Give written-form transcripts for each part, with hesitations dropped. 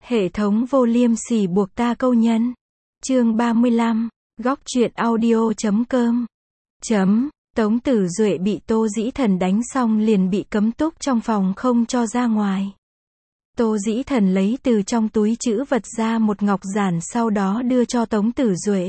Hệ thống vô liêm sỉ buộc ta câu nhân. Chương 35, góc truyện audio.com. Tống Tử Duệ bị Tô Dĩ Thần đánh xong liền bị cấm túc trong phòng không cho ra ngoài. Tô Dĩ Thần lấy từ trong túi trữ vật ra một ngọc giản sau đó đưa cho Tống Tử Duệ.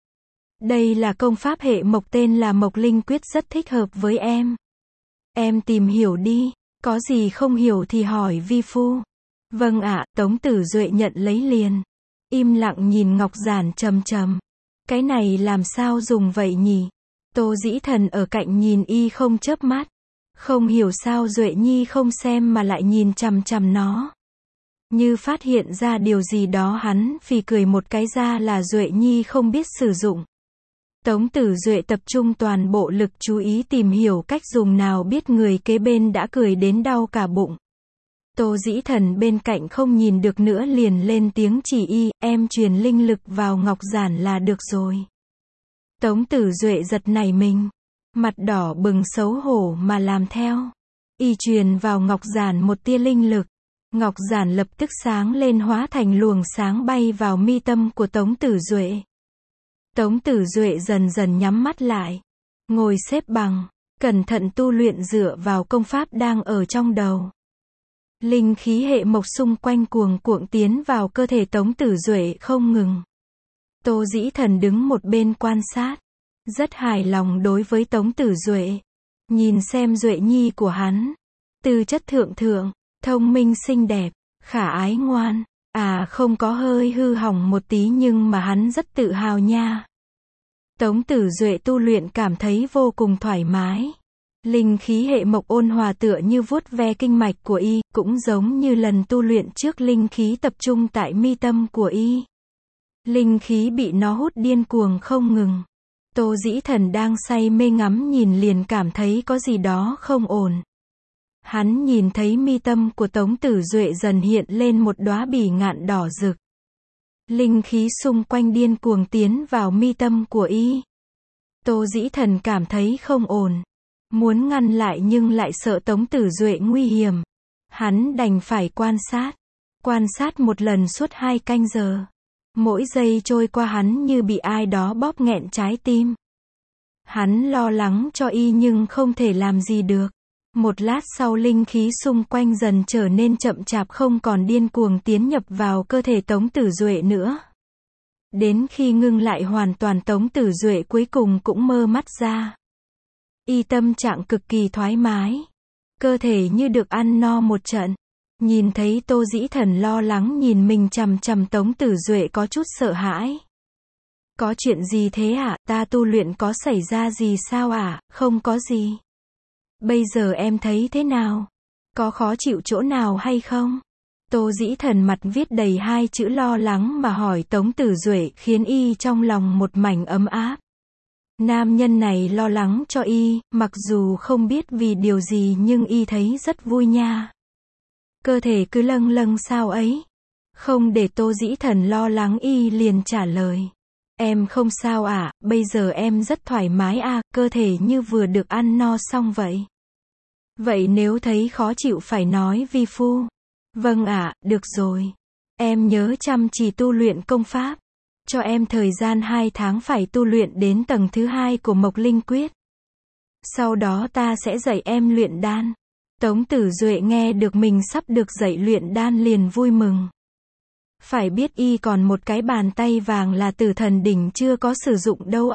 Đây là công pháp hệ mộc tên là Mộc Linh Quyết, rất thích hợp với em. Em tìm hiểu đi, có gì không hiểu thì hỏi vi phu. Vâng ạ, Tống Tử Duệ nhận lấy liền. Im lặng nhìn ngọc giản trầm trầm. Cái này làm sao dùng vậy nhỉ? Tô Dĩ Thần ở cạnh nhìn y không chớp mắt. Không hiểu sao Duệ Nhi không xem mà lại nhìn chằm chằm nó. Như phát hiện ra điều gì đó hắn phì cười một cái ra là Duệ Nhi không biết sử dụng. Tống Tử Duệ tập trung toàn bộ lực chú ý tìm hiểu cách dùng nào biết người kế bên đã cười đến đau cả bụng. Tô Dĩ Thần bên cạnh không nhìn được nữa liền lên tiếng chỉ y, em truyền linh lực vào ngọc giản là được rồi. Tống Tử Duệ giật nảy mình, mặt đỏ bừng xấu hổ mà làm theo. Y truyền vào ngọc giản một tia linh lực. Ngọc giản lập tức sáng lên hóa thành luồng sáng bay vào mi tâm của Tống Tử Duệ. Tống Tử Duệ dần dần nhắm mắt lại, ngồi xếp bằng, cẩn thận tu luyện dựa vào công pháp đang ở trong đầu. Linh khí hệ mộc xung quanh cuồng cuộn tiến vào cơ thể Tống Tử Duệ không ngừng. Tô Dĩ Thần đứng một bên quan sát, rất hài lòng đối với Tống Tử Duệ. Nhìn xem Duệ Nhi của hắn, tư chất thượng thượng, thông minh xinh đẹp, khả ái ngoan, không có hơi hư hỏng một tí nhưng mà hắn rất tự hào nha. Tống Tử Duệ tu luyện cảm thấy vô cùng thoải mái. Linh khí hệ mộc ôn hòa tựa như vuốt ve kinh mạch của y, cũng giống như lần tu luyện trước linh khí tập trung tại mi tâm của y. Linh khí bị nó hút điên cuồng không ngừng. Tô Dĩ Thần đang say mê ngắm nhìn liền cảm thấy có gì đó không ổn. Hắn nhìn thấy mi tâm của Tống Tử Duệ dần hiện lên một đóa bỉ ngạn đỏ rực. Linh khí xung quanh điên cuồng tiến vào mi tâm của y. Tô Dĩ Thần cảm thấy không ổn. Muốn ngăn lại nhưng lại sợ Tống Tử Duệ nguy hiểm. Hắn đành phải quan sát. Quan sát một lần suốt 2 canh giờ. Mỗi giây trôi qua hắn như bị ai đó bóp nghẹn trái tim. Hắn lo lắng cho y nhưng không thể làm gì được. Một lát sau linh khí xung quanh dần trở nên chậm chạp không còn điên cuồng tiến nhập vào cơ thể Tống Tử Duệ nữa. Đến khi ngưng lại hoàn toàn Tống Tử Duệ cuối cùng cũng mơ mắt ra. Y tâm trạng cực kỳ thoải mái. Cơ thể như được ăn no một trận. Nhìn thấy Tô Dĩ Thần lo lắng nhìn mình chằm chằm Tống Tử Duệ có chút sợ hãi. Có chuyện gì thế ạ? Ta tu luyện có xảy ra gì sao ạ? Không có gì. Bây giờ em thấy thế nào? Có khó chịu chỗ nào hay không? Tô Dĩ Thần mặt viết đầy 2 chữ lo lắng mà hỏi Tống Tử Duệ khiến y trong lòng một mảnh ấm áp. Nam nhân này lo lắng cho y, mặc dù không biết vì điều gì nhưng y thấy rất vui nha. Cơ thể cứ lâng lâng sao ấy. Không để Tô Dĩ Thần lo lắng y liền trả lời. Em không sao ạ, bây giờ em rất thoải mái cơ thể như vừa được ăn no xong vậy. Vậy nếu thấy khó chịu phải nói vi phu. Vâng ạ, được rồi. Em nhớ chăm chỉ tu luyện công pháp. Cho em thời gian 2 tháng phải tu luyện đến tầng thứ 2 của Mộc Linh Quyết. Sau đó ta sẽ dạy em luyện đan. Tống Tử Duệ nghe được mình sắp được dạy luyện đan liền vui mừng. Phải biết y còn một cái bàn tay vàng là Tử Thần đỉnh chưa có sử dụng đâu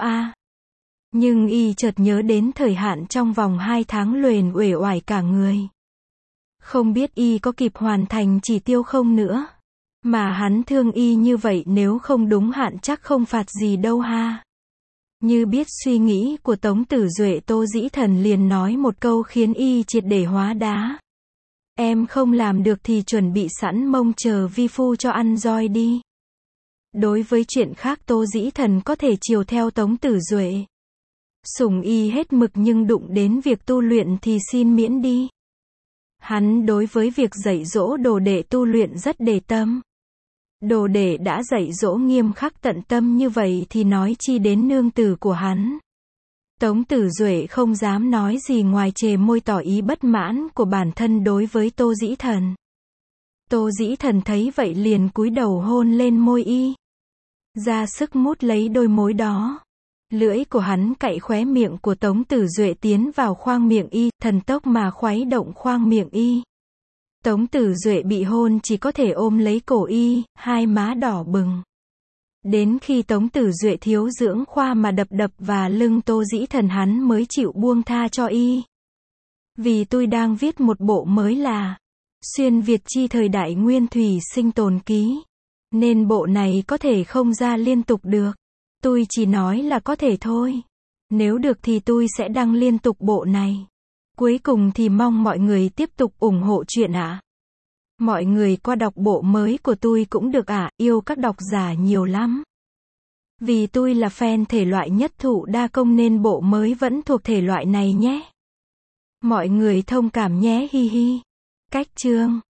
Nhưng y chợt nhớ đến thời hạn trong vòng 2 tháng luền uể oải cả người. Không biết y có kịp hoàn thành chỉ tiêu không nữa. Mà hắn thương y như vậy nếu không đúng hạn chắc không phạt gì đâu ha. Như biết suy nghĩ của Tống Tử Duệ Tô Dĩ Thần liền nói một câu khiến y triệt để hóa đá. Em không làm được thì chuẩn bị sẵn mông chờ vi phu cho ăn roi đi. Đối với chuyện khác Tô Dĩ Thần có thể chiều theo Tống Tử Duệ. Sủng y hết mực nhưng đụng đến việc tu luyện thì xin miễn đi. Hắn đối với việc dạy dỗ đồ đệ tu luyện rất để tâm. Đồ đệ đã dạy dỗ nghiêm khắc tận tâm như vậy thì nói chi đến nương tử của hắn. Tống Tử Duệ không dám nói gì ngoài chề môi tỏ ý bất mãn của bản thân đối với Tô Dĩ Thần. Tô Dĩ Thần thấy vậy liền cúi đầu hôn lên môi y. Ra sức mút lấy đôi môi đó. Lưỡi của hắn cạy khóe miệng của Tống Tử Duệ tiến vào khoang miệng y, thần tốc mà khuấy động khoang miệng y. Tống Tử Duệ bị hôn chỉ có thể ôm lấy cổ y, hai má đỏ bừng. Đến khi Tống Tử Duệ thiếu dưỡng khoa mà đập đập và lưng Tô Dĩ Thần hắn mới chịu buông tha cho y. Vì tôi đang viết một bộ mới là Xuyên Việt chi thời đại Nguyên Thủy sinh tồn ký. Nên bộ này có thể không ra liên tục được. Tôi chỉ nói là có thể thôi. Nếu được thì tôi sẽ đăng liên tục bộ này. Cuối cùng thì mong mọi người tiếp tục ủng hộ chuyện ạ. Mọi người qua đọc bộ mới của tôi cũng được ạ, yêu các độc giả nhiều lắm. Vì tôi là fan thể loại nhất thụ đa công nên bộ mới vẫn thuộc thể loại này nhé. Mọi người thông cảm nhé hi hi. Cách chương